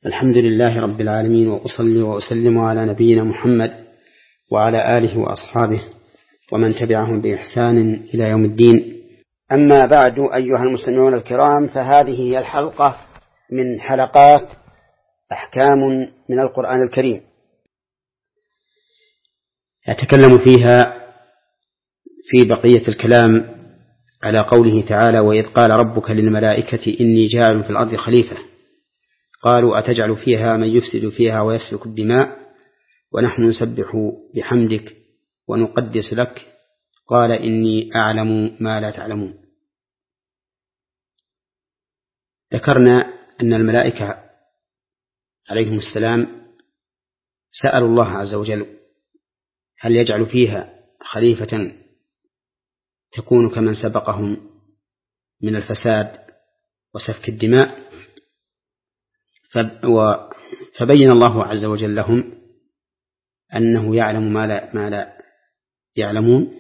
الحمد لله رب العالمين، وأصلي وأسلم على نبينا محمد وعلى آله وأصحابه ومن تبعهم بإحسان إلى يوم الدين. أما بعد، أيها المستمعون الكرام، فهذه هي الحلقة من حلقات أحكام من القرآن الكريم، يتكلم فيها في بقية الكلام على قوله تعالى: وإذ قال ربك للملائكة إني جاعل في الأرض خليفة قالوا أتجعل فيها من يفسد فيها ويسفك الدماء ونحن نسبح بحمدك ونقدس لك قال إني أعلم ما لا تعلمون. ذكرنا أن الملائكة عليهم السلام سألوا الله عز وجل هل يجعل فيها خليفة تكون كمن سبقهم من الفساد وسفك الدماء، فبين الله عز وجل لهم أنه يعلم ما لا يعلمون،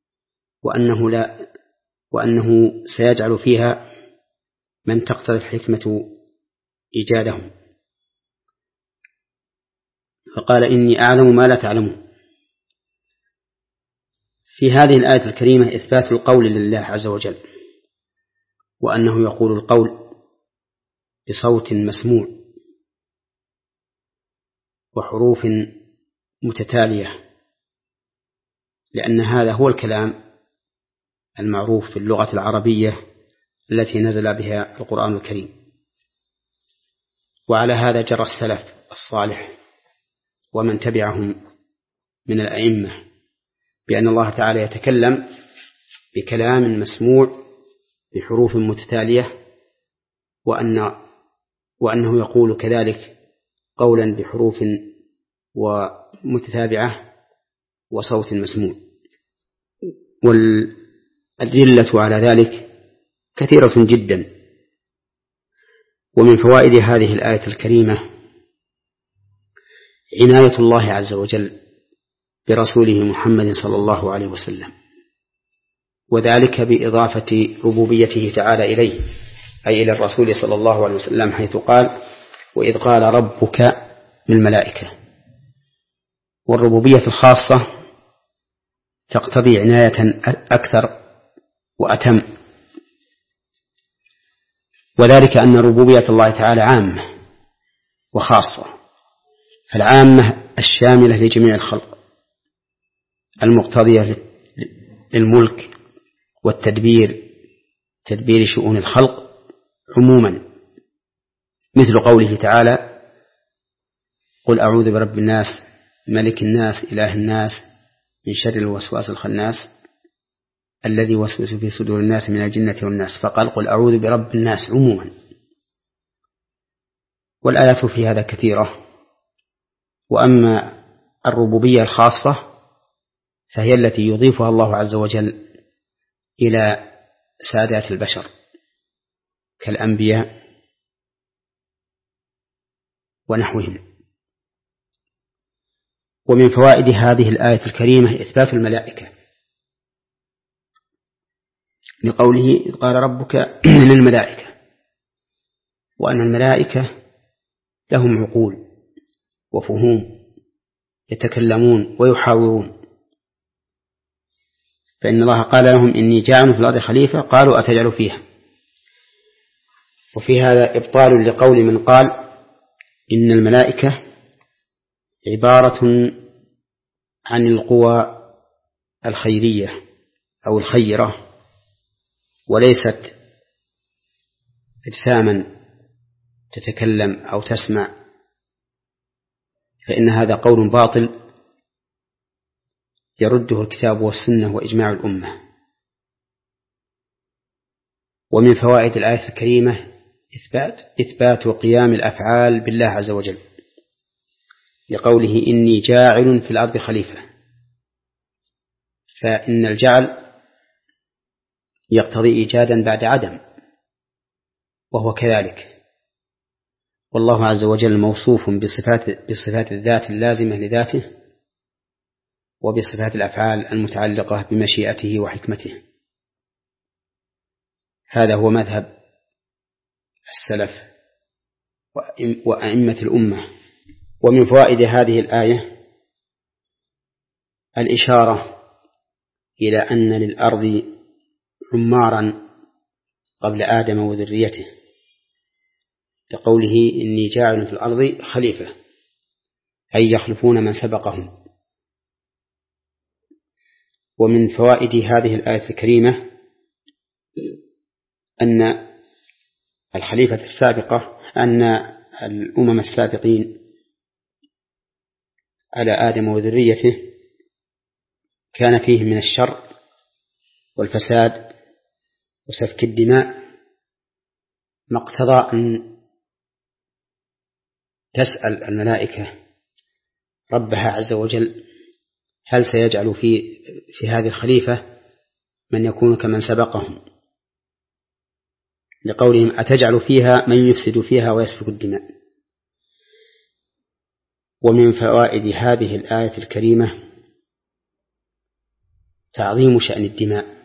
وأنه سيجعل فيها من تقتضي الحكمة إيجادهم، فقال إني أعلم ما لا تعلمون. في هذه الآية الكريمة إثبات القول لله عز وجل، وأنه يقول القول بصوت مسموع وحروف متتالية، لأن هذا هو الكلام المعروف في اللغة العربية التي نزل بها القرآن الكريم. وعلى هذا جرى السلف الصالح ومن تبعهم من الأئمة، بأن الله تعالى يتكلم بكلام مسموع بحروف متتالية، وأنه يقول كذلك قولا بحروف ومتتابعة وصوت مسموع. والأدلة على ذلك كثيرة جدا. ومن فوائد هذه الآية الكريمة عناية الله عز وجل برسوله محمد صلى الله عليه وسلم، وذلك بإضافة ربوبيته تعالى إليه، أي إلى الرسول صلى الله عليه وسلم، حيث قال: وإذ قال ربك للملائكة. والربوبية الخاصة تقتضي عناية أكثر وأتم، وذلك أن ربوبية الله تعالى عامة وخاصة. فالعامة الشاملة لجميع الخلق، المقتضية للملك والتدبير، تدبير شؤون الخلق عموما، مثل قوله تعالى: قل أعوذ برب الناس ملك الناس إله الناس من شر الوسواس الخناس الذي يوسوس في صدور الناس من الجنة والناس، فقال: قل أعوذ برب الناس عموما. والآيات في هذا كثيرة. وأما الربوبية الخاصة فهي التي يضيفها الله عز وجل إلى سادات البشر كالأنبياء ونحوهم. ومن فوائد هذه الآية الكريمة إثبات الملائكة، لقوله: إذ قال ربك للملائكة، وأن الملائكة لهم عقول وفهوم يتكلمون ويحاورون، فإن الله قال لهم: إني جاعل في الأرض خليفة قالوا أتجعل فيها. وفي هذا إبطال لقول من قال إن الملائكة عبارة عن القوى الخيرية أو الخيرة، وليست أجساما تتكلم أو تسمع، فإن هذا قول باطل يرده الكتاب والسنة وإجماع الأمة. ومن فوائد الآية الكريمة إثبات قيام الأفعال بالله عز وجل، لقوله: إني جاعل في الأرض خليفة، فإن الجعل يقتضي إيجادا بعد عدم، وهو كذلك. والله عز وجل موصوف بصفات الذات اللازمة لذاته، وبصفات الأفعال المتعلقة بمشيئته وحكمته. هذا هو مذهب السلف وأئمة الأمة. ومن فوائد هذه الآية الإشارة إلى أن للأرض عمارا قبل آدم وذريته، كقوله إني جاعل في الأرض خليفة، أي يخلفون من سبقهم. ومن فوائد هذه الآية الكريمة أن الخليفة السابقة، أن الأمم السابقين على آدم وذريته كان فيه من الشر والفساد وسفك الدماء ما اقتضى أن تسأل الملائكة ربها عز وجل هل سيجعل في هذه الخليفة من يكون كمن سبقهم، لقولهم أتجعل فيها من يفسد فيها ويسفك الدماء. ومن فوائد هذه الآية الكريمة تعظيم شأن الدماء،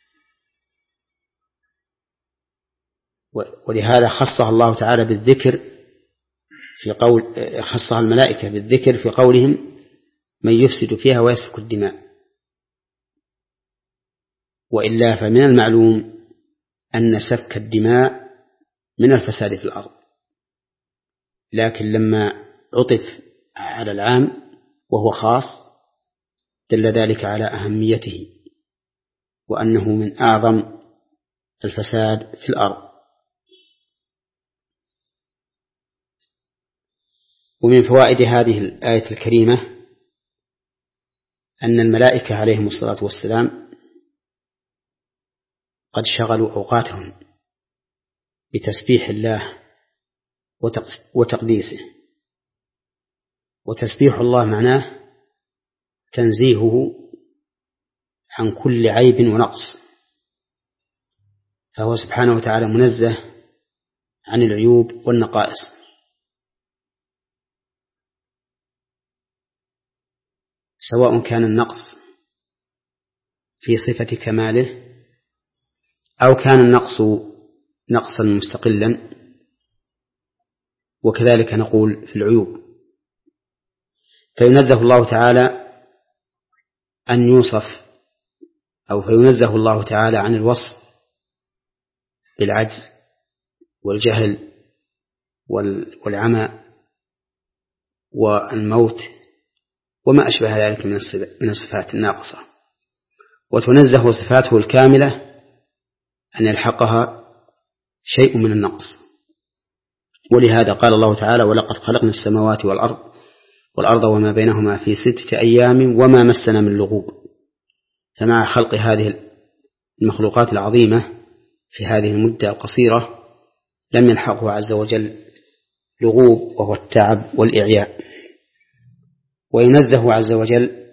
ولهذا خصها الله تعالى بالذكر خصها الملائكة بالذكر في قولهم من يفسد فيها ويسفك الدماء. وإلا فمن المعلوم أن سفك الدماء من الفساد في الأرض، لكن لما عطف على العام وهو خاص دل ذلك على أهميته وأنه من أعظم الفساد في الأرض. ومن فوائد هذه الآية الكريمة أن الملائكة عليهم الصلاة والسلام قد شغلوا أوقاتهم بتسبيح الله وتقديسه. وتسبيح الله معناه تنزيهه عن كل عيب ونقص، فهو سبحانه وتعالى منزه عن العيوب والنقائص. سواء كان النقص في صفة كماله أو كان النقص نقصا مستقلا، وكذلك نقول في العيوب. فينزه الله تعالى أن يوصف فينزه الله تعالى عن الوصف بالعجز والجهل والعمى والموت وما أشبه ذلك من الصفات الناقصة، وتنزه صفاته الكاملة أن يلحقها شيء من النقص. ولهذا قال الله تعالى ولقد خلقنا السماوات والأرض وما بينهما في 6 أيام وما مسنا من لغوب. فمع خلق هذه المخلوقات العظيمة في هذه المدة القصيرة لم يلحقه عز وجل لغوب وهو التعب والإعياء. وينزه عز وجل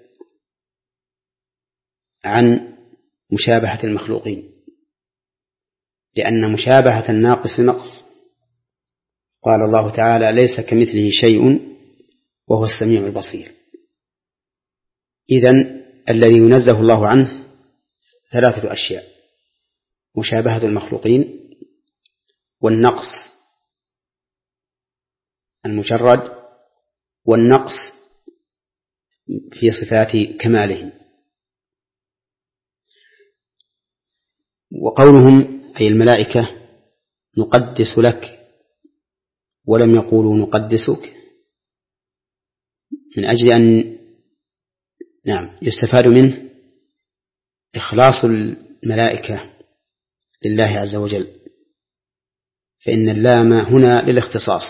عن مشابهة المخلوقين، لأن مشابهة الناقص نقص. قال الله تعالى ليس كمثله شيء وهو السميع البصير. إذن الذي ينزه الله عنه 3 أشياء: مشابهة المخلوقين، والنقص المجرد، والنقص في صفات كماله. وقولهم أي الملائكة نقدس لك ولم يقولوا نقدسك من أجل أن يستفاد منه إخلاص الملائكة لله عز وجل، فإن اللام هنا للاختصاص،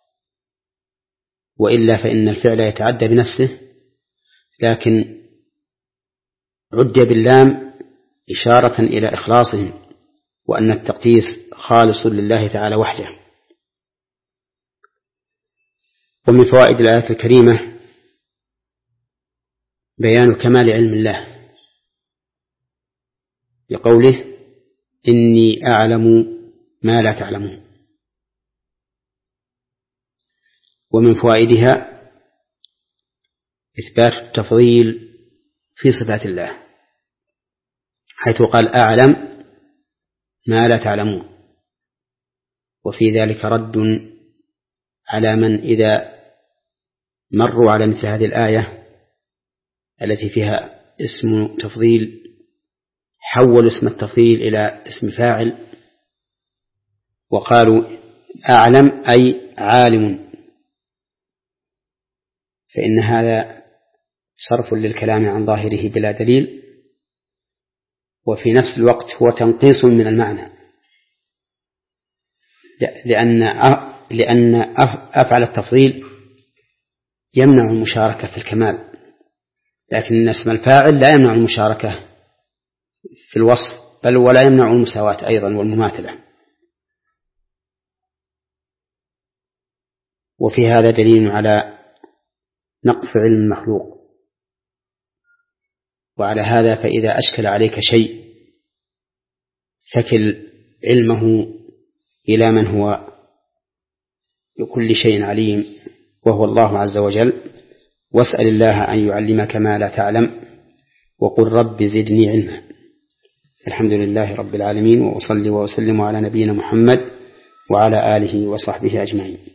وإلا فإن الفعل يتعدى بنفسه، لكن عدي باللام إشارة إلى إخلاصهم وأن التقديس خالص لله تعالى وحده. ومن فوائد الآية الكريمة بيان كمال علم الله بقوله إني أعلم ما لا تعلمون. ومن فوائدها إثبات التفضيل في صفات الله، حيث قال أعلم ما لا تعلمون، وفي ذلك رد على من إذا مروا على مثل هذه الآية التي فيها اسم تفضيل حولوا اسم التفضيل إلى اسم فاعل وقالوا أعلم أي عالم، فإن هذا صرف للكلام عن ظاهره بلا دليل، وفي نفس الوقت هو تنقيص من المعنى، لأن أفعل التفضيل يمنع المشاركة في الكمال، لكن اسم الفاعل لا يمنع المشاركة في الوصف بل ولا يمنع المساواة أيضا والمماثلة. وفي هذا دليل على نقص علم المخلوق. وعلى هذا فإذا أشكل عليك شيء فكل علمه إلى من هو بكل شيء عليم وهو الله عز وجل، واسأل الله أن يعلمك ما لا تعلم، وقل رب زدني علما. الحمد لله رب العالمين، وأصلي وأسلم على نبينا محمد وعلى آله وصحبه أجمعين.